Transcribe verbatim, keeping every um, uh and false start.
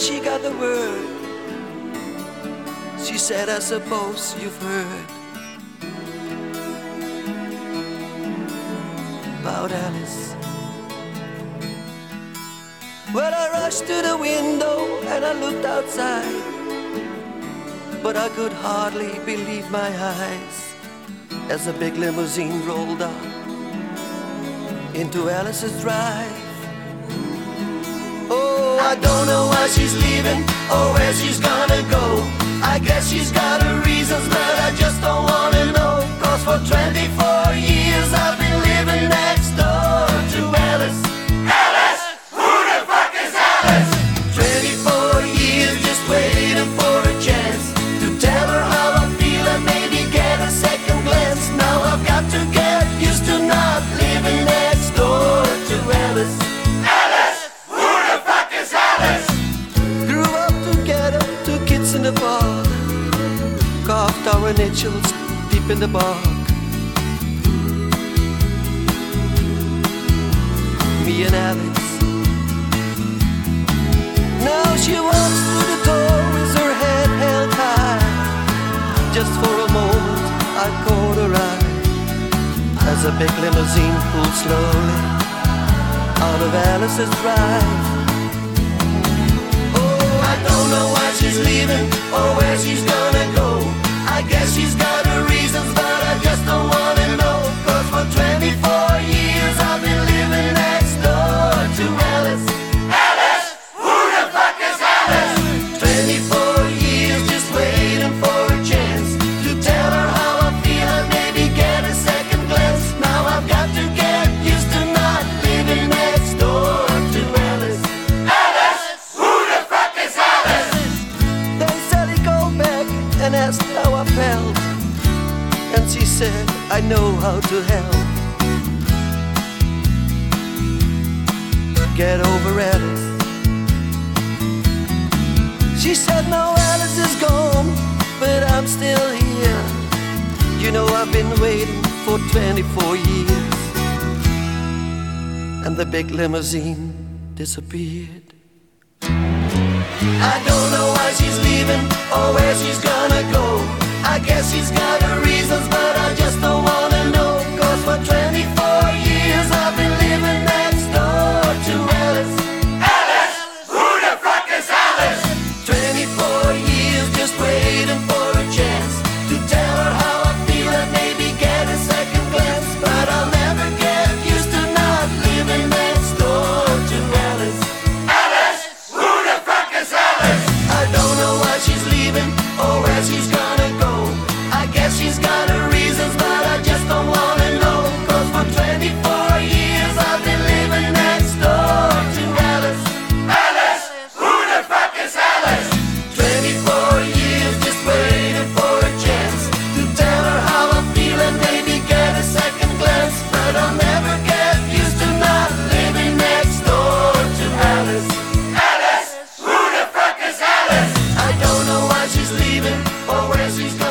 she got the word, she said, I suppose you've heard about Alice. Well, I rushed to the window and I looked outside, but I could hardly believe my eyes as a big limousine rolled up into Alice's drive. Oh, I don't know why she's leaving or where she's gonna go. I guess she's got her reasons, but I just don't wanna know. Cause for twenty-four years I've been living next door to Alice. Alice! Who the fuck is Alice? twenty-four years just waiting for a chance to tell her how I feel and maybe get a second glance. Now I've got to get used to not living next door to Alice. Alice! Who the fuck is Alice? Grew up together, two kids in the park, carved our initials deep in the bark. Me and Alice. Now she walks through the door with her head held high. Just for a moment I caught her eye as a big limousine pulled slowly out of Alice's drive. Oh, I don't know why she's leaving or where she's gonna go. I guess she's got her reasons, but I just don't wanna know. Cause for twenty-four years I've been living next door to Alice. Alice! Who the fuck is Alice? twenty-four years just waiting for a chance to tell her how I feel and maybe get a second glance. Now I've got to get used to not living next door to Alice. Alice! Who the fuck is Alice? Then Sally called back and asked how I felt, and she said, I know how to help. Get over Alice. She said, now Alice is gone, but I'm still here. You know I've been waiting for twenty-four years. And the big limousine disappeared. I don't know why she's leaving or where she's gonna go. I guess she's got her reasons, but I just don't wanna know. Cause for twenty-four years I've been living next door to Alice. Alice! Who the fuck is Alice? twenty-four years just waiting for a chance to tell her how I feel and maybe get a second glance. But I'll never get used to not living next door to Alice. Alice! Who the fuck is Alice? I don't know why she's leaving or where she's gonna go. I guess she's got her reasons, but I just don't wanna know. Cause for twenty-four years I've been living next door to Alice. Alice! Who the fuck is Alice? twenty-four years just waiting for a chance to tell her how I feel and maybe get a second glance. But I'll never get used to not living next door to Alice. Alice! Who the fuck is Alice? I don't know why she's leaving or where she's